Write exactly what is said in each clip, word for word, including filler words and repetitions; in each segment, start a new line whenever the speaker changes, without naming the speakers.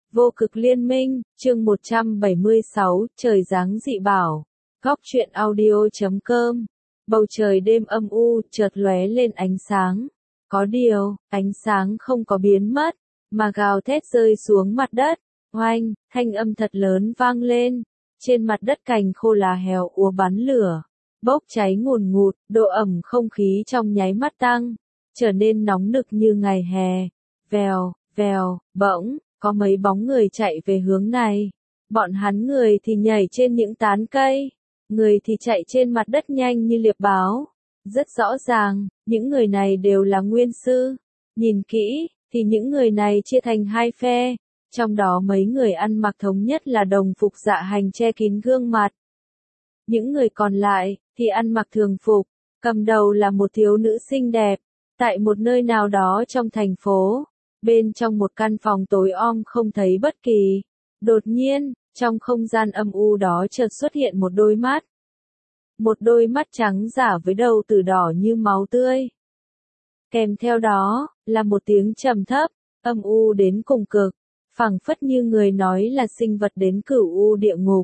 Vô cực liên minh, chương một trăm bảy mươi sáu, trời giáng dị bảo. Góc truyện audio chấm com. Bầu trời đêm âm u, chợt lóe lên ánh sáng. Có điều, ánh sáng không có biến mất, mà gào thét rơi xuống mặt đất. Oanh, thanh âm thật lớn vang lên. Trên mặt đất cành khô lá héo úa bắn lửa, bốc cháy ngùn ngụt, độ ẩm không khí trong nháy mắt tăng, trở nên nóng nực như ngày hè. Vèo, vèo, bỗng, có mấy bóng người chạy về hướng này. Bọn hắn người thì nhảy trên những tán cây, người thì chạy trên mặt đất nhanh như liệp báo. Rất rõ ràng, những người này đều là nguyên sư. Nhìn kỹ, thì những người này chia thành hai phe. Trong đó mấy người ăn mặc thống nhất là đồng phục dạ hành che kín gương mặt. Những người còn lại, thì ăn mặc thường phục. Cầm đầu là một thiếu nữ xinh đẹp. Tại một nơi nào đó trong thành phố. Bên trong một căn phòng tối om không thấy bất kỳ. Đột nhiên, trong không gian âm u đó chợt xuất hiện một đôi mắt. Một đôi mắt trắng giả với đầu tử đỏ như máu tươi. Kèm theo đó, là một tiếng trầm thấp, âm u đến cùng cực, phảng phất như người nói là sinh vật đến cửu u địa ngục.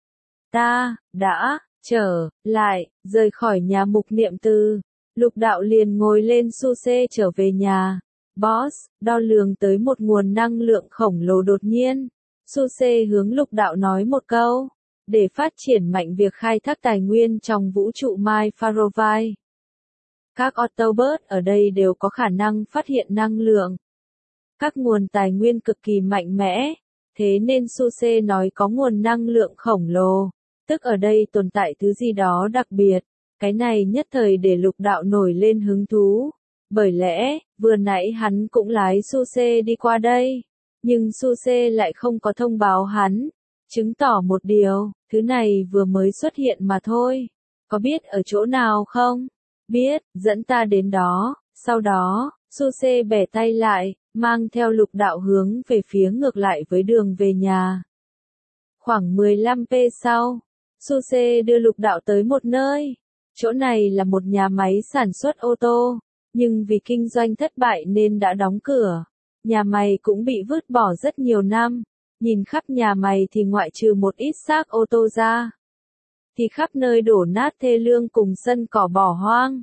Ta, đã, trở, lại, rời khỏi nhà mục niệm tư. Lục đạo liền ngồi lên su xê trở về nhà. Boss, đo lường tới một nguồn năng lượng khổng lồ đột nhiên. Su xê hướng lục đạo nói một câu. Để phát triển mạnh việc khai thác tài nguyên trong vũ trụ Mai Farovai. Các Autobot ở đây đều có khả năng phát hiện năng lượng. Các nguồn tài nguyên cực kỳ mạnh mẽ. Thế nên Su xê nói có nguồn năng lượng khổng lồ. Tức ở đây tồn tại thứ gì đó đặc biệt. Cái này nhất thời để lục đạo nổi lên hứng thú. Bởi lẽ, vừa nãy hắn cũng lái Su xê đi qua đây. Nhưng Su xê lại không có thông báo hắn. Chứng tỏ một điều, thứ này vừa mới xuất hiện mà thôi. Có biết ở chỗ nào không? Biết, dẫn ta đến đó. Sau đó, Su xê bẻ tay lại, mang theo lục đạo hướng về phía ngược lại với đường về nhà. Khoảng mười lăm phút sau, Su xê đưa lục đạo tới một nơi. Chỗ này là một nhà máy sản xuất ô tô. Nhưng vì kinh doanh thất bại nên đã đóng cửa. Nhà máy cũng bị vứt bỏ rất nhiều năm. Nhìn khắp nhà máy thì ngoại trừ một ít xác ô tô ra. Thì khắp nơi đổ nát thê lương cùng sân cỏ bỏ hoang.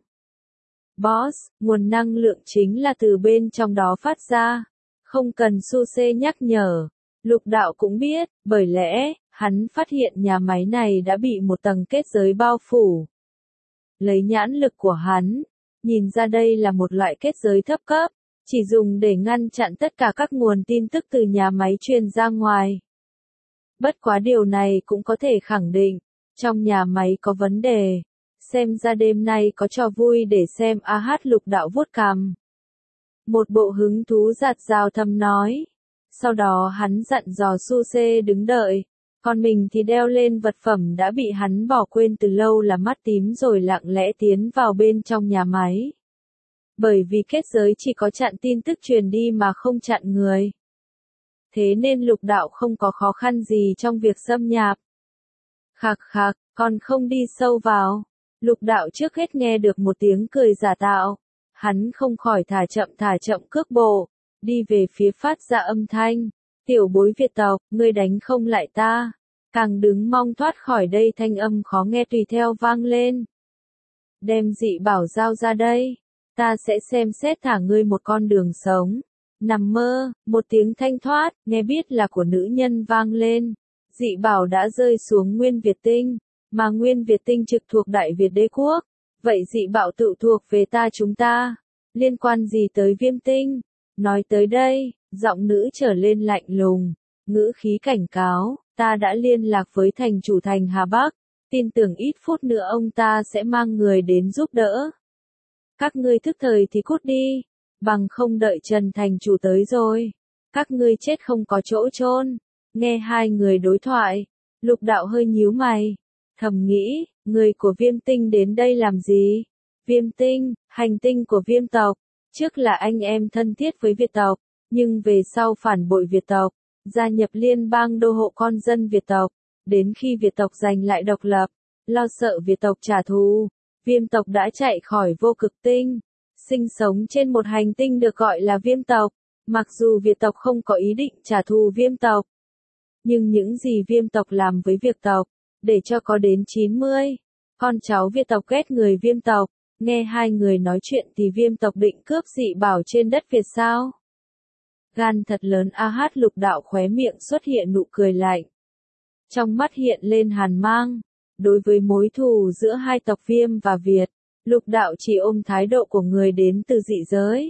Boss, nguồn năng lượng chính là từ bên trong đó phát ra. Không cần Su xê nhắc nhở. Lục đạo cũng biết, bởi lẽ, hắn phát hiện nhà máy này đã bị một tầng kết giới bao phủ. Lấy nhãn lực của hắn. Nhìn ra đây là một loại kết giới thấp cấp, chỉ dùng để ngăn chặn tất cả các nguồn tin tức từ nhà máy truyền ra ngoài. Bất quá điều này cũng có thể khẳng định, trong nhà máy có vấn đề. Xem ra đêm nay có trò vui để xem. A hát lục đạo vuốt cằm. Một bộ hứng thú giạt rào thầm nói. Sau đó hắn dặn dò Su xê đứng đợi. Còn mình thì đeo lên vật phẩm đã bị hắn bỏ quên từ lâu là mắt tím rồi lặng lẽ tiến vào bên trong nhà máy. Bởi vì kết giới chỉ có chặn tin tức truyền đi mà không chặn người. Thế nên lục đạo không có khó khăn gì trong việc xâm nhập. Khạc khạc, còn không đi sâu vào. Lục đạo trước hết nghe được một tiếng cười giả tạo. Hắn không khỏi thả chậm thả chậm cước bộ. Đi về phía phát ra âm thanh. Tiểu bối Việt tộc, ngươi đánh không lại ta. Càng đứng mong thoát khỏi đây thanh âm khó nghe tùy theo vang lên. Đem dị bảo giao ra đây. Ta sẽ xem xét thả ngươi một con đường sống. Nằm mơ, một tiếng thanh thoát, nghe biết là của nữ nhân vang lên. Dị bảo đã rơi xuống Nguyên Việt Tinh. Mà Nguyên Việt Tinh trực thuộc Đại Việt Đế Quốc. Vậy dị bảo tự thuộc về ta chúng ta. Liên quan gì tới Viêm Tinh? Nói tới đây. Giọng nữ trở lên lạnh lùng, ngữ khí cảnh cáo, ta đã liên lạc với thành chủ thành Hà Bắc, tin tưởng ít phút nữa ông ta sẽ mang người đến giúp đỡ. Các ngươi thức thời thì cút đi, bằng không đợi Trần thành chủ tới rồi, các ngươi chết không có chỗ chôn. Nghe hai người đối thoại, lục đạo hơi nhíu mày, thầm nghĩ, người của Viêm Tinh đến đây làm gì? Viêm Tinh, hành tinh của Viêm tộc, trước là anh em thân thiết với Việt tộc. Nhưng về sau phản bội Việt tộc, gia nhập liên bang đô hộ con dân Việt tộc, đến khi Việt tộc giành lại độc lập, lo sợ Việt tộc trả thù, Viêm tộc đã chạy khỏi vô cực tinh, sinh sống trên một hành tinh được gọi là Viêm tộc, Mặc dù Việt tộc không có ý định trả thù Viêm tộc, nhưng những gì Viêm tộc làm với Việt tộc, để cho có đến chín mươi con cháu Việt tộc ghét người Viêm tộc. Nghe hai người nói chuyện thì Viêm tộc định cướp dị bảo trên đất Việt sao? Gan thật lớn. A Hát Lục Đạo khóe miệng xuất hiện nụ cười lạnh. Trong mắt hiện lên hàn mang. Đối với mối thù giữa hai tộc Viêm và Việt, Lục Đạo chỉ ôm thái độ của người đến từ dị giới.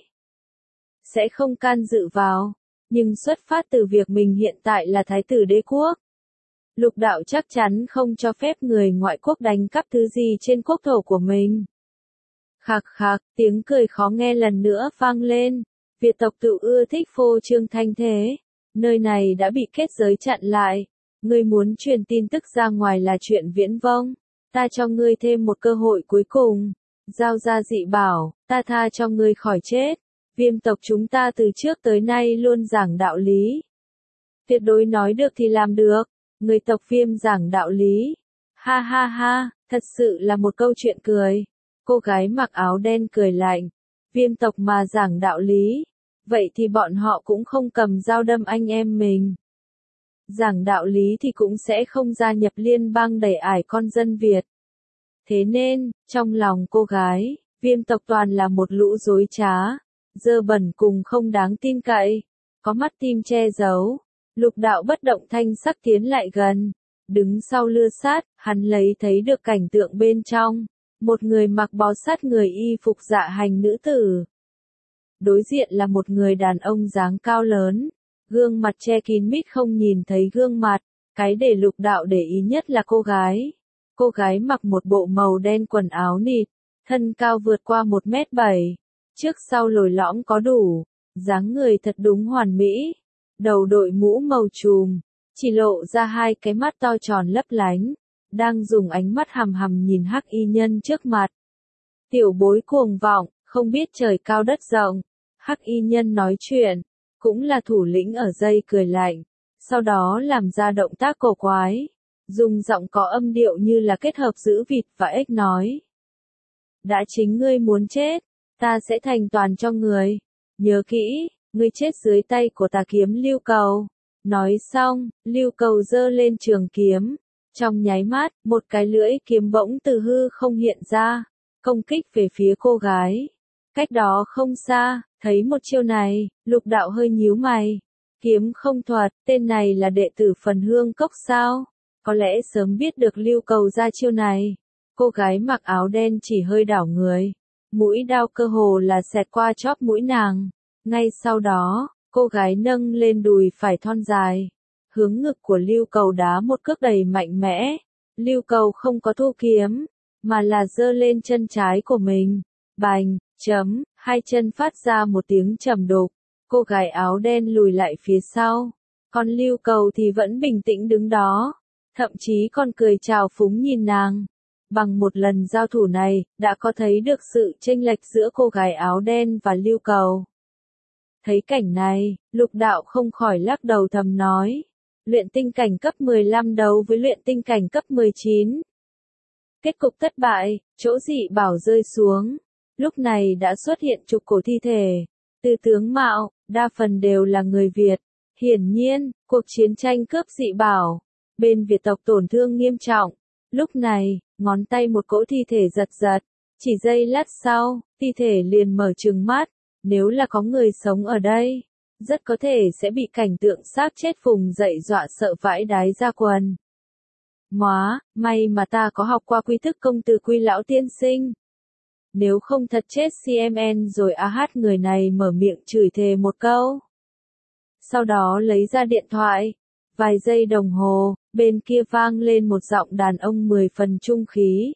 Sẽ không can dự vào, nhưng xuất phát từ việc mình hiện tại là thái tử đế quốc. Lục Đạo chắc chắn không cho phép người ngoại quốc đánh cắp thứ gì trên quốc thổ của mình. Khạc khạc, tiếng cười khó nghe lần nữa vang lên. Việt tộc tự ưa thích phô trương thanh thế. Nơi này đã bị kết giới chặn lại. Ngươi muốn truyền tin tức ra ngoài là chuyện viễn vông. Ta cho ngươi thêm một cơ hội cuối cùng. Giao ra dị bảo, ta tha cho ngươi khỏi chết. Viêm tộc chúng ta từ trước tới nay luôn giảng đạo lý. Tuyệt đối nói được thì làm được. Người tộc Viêm giảng đạo lý. Ha ha ha, thật sự là một câu chuyện cười. Cô gái mặc áo đen cười lạnh. Viêm tộc mà giảng đạo lý. Vậy thì bọn họ cũng không cầm dao đâm anh em mình. Giảng đạo lý thì cũng sẽ không gia nhập liên bang đẩy ải con dân Việt. Thế nên, trong lòng cô gái, Viêm tộc toàn là một lũ dối trá, dơ bẩn cùng không đáng tin cậy, có mắt tim che giấu. Lục Đạo bất động thanh sắc tiến lại gần, đứng sau lưa sát, hắn lấy thấy được cảnh tượng bên trong. Một người mặc bó sát người y phục dạ hành nữ tử. Đối diện là một người đàn ông dáng cao lớn, gương mặt che kín mít không nhìn thấy gương mặt. Cái để Lục Đạo để ý nhất là cô gái. Cô gái mặc một bộ màu đen quần áo nịt, thân cao vượt qua một mét bảy, trước sau lồi lõm có đủ, dáng người thật đúng hoàn mỹ. Đầu đội mũ màu chùm, chỉ lộ ra hai cái mắt to tròn lấp lánh, đang dùng ánh mắt hằm hằm nhìn Hắc Y Nhân trước mặt. Tiểu bối cuồng vọng, không biết trời cao đất rộng. Hắc Y Nhân nói chuyện, cũng là thủ lĩnh ở dây cười lạnh, sau đó làm ra động tác cổ quái, dùng giọng có âm điệu như là kết hợp giữa vịt và ếch nói. Đã chính ngươi muốn chết, ta sẽ thành toàn cho người. Nhớ kỹ, ngươi chết dưới tay của tà kiếm Lưu Cầu. Nói xong, Lưu Cầu giơ lên trường kiếm. Trong nháy mắt, một cái lưỡi kiếm bỗng từ hư không hiện ra, công kích về phía cô gái. Cách đó không xa, thấy một chiêu này, Lục Đạo hơi nhíu mày. Kiếm không thuật, tên này là đệ tử Phần Hương Cốc sao? Có lẽ sớm biết được Lưu Cầu ra chiêu này. Cô gái mặc áo đen chỉ hơi đảo người. Mũi đao cơ hồ là xẹt qua chóp mũi nàng. Ngay sau đó, cô gái nâng lên đùi phải thon dài, hướng ngực của Lưu Cầu đá một cước đầy mạnh mẽ. Lưu Cầu không có thu kiếm, mà là giơ lên chân trái của mình. Bành, chấm, hai chân phát ra một tiếng trầm đục. Cô gái áo đen lùi lại phía sau. Còn Lưu Cầu thì vẫn bình tĩnh đứng đó. Thậm chí còn cười trào phúng nhìn nàng. Bằng một lần giao thủ này, đã có thấy được sự chênh lệch giữa cô gái áo đen và Lưu Cầu. Thấy cảnh này, Lục Đạo không khỏi lắc đầu thầm nói. Luyện tinh cảnh cấp mười lăm đấu với luyện tinh cảnh cấp mười chín. Kết cục thất bại, chỗ dị bảo rơi xuống. Lúc này đã xuất hiện chục cổ thi thể. Từ tướng mạo, đa phần đều là người Việt. Hiển nhiên, cuộc chiến tranh cướp dị bảo. Bên Việt tộc tổn thương nghiêm trọng. Lúc này, ngón tay một cỗ thi thể giật giật. Chỉ giây lát sau, thi thể liền mở trừng mắt. Nếu là có người sống ở đây, rất có thể sẽ bị cảnh tượng xác chết vùng dậy dọa sợ vãi đái ra quần. Móa, may mà ta có học qua quy thức công từ Quy lão tiên sinh. Nếu không thật chết xê em en rồi. A Hát người này mở miệng chửi thề một câu. Sau đó lấy ra điện thoại. Vài giây đồng hồ, bên kia vang lên một giọng đàn ông mười phần trung khí.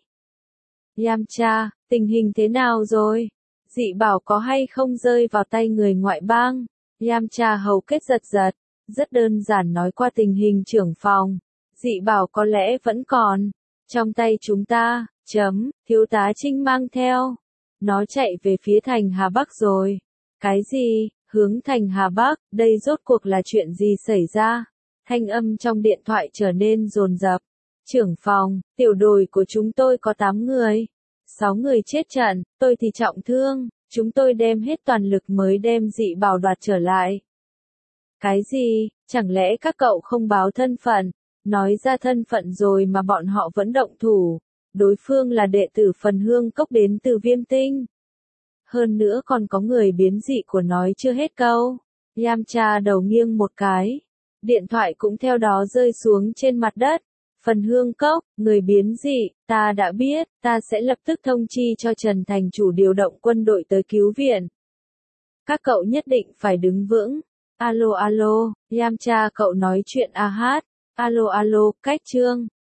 Yamcha, tình hình thế nào rồi? Dị bảo có hay không rơi vào tay người ngoại bang? Yamcha hầu kết giật giật, rất đơn giản nói qua tình hình trưởng phòng. Dị bảo có lẽ vẫn còn trong tay chúng ta. Chấm, thiếu tá Trinh mang theo. Nó chạy về phía thành Hà Bắc rồi. Cái gì? Hướng thành Hà Bắc, đây rốt cuộc là chuyện gì xảy ra? Thanh âm trong điện thoại trở nên dồn dập. Trưởng phòng, tiểu đội của chúng tôi có tám người. sáu người chết trận, tôi thì trọng thương. Chúng tôi đem hết toàn lực mới đem dị bảo đoạt trở lại. Cái gì, chẳng lẽ các cậu không báo thân phận? Nói ra thân phận rồi mà bọn họ vẫn động thủ. Đối phương là đệ tử Phần Hương Cốc đến từ Viêm Tinh. Hơn nữa còn có người biến dị của nói chưa hết câu. Yamcha đầu nghiêng một cái. Điện thoại cũng theo đó rơi xuống trên mặt đất. Phần Hương Cốc, người biến dị, ta đã biết, ta sẽ lập tức thông chi cho Trần Thành Chủ điều động quân đội tới cứu viện. Các cậu nhất định phải đứng vững. Alo alo, Yamcha cậu nói chuyện a hát. Alo alo, cách trương.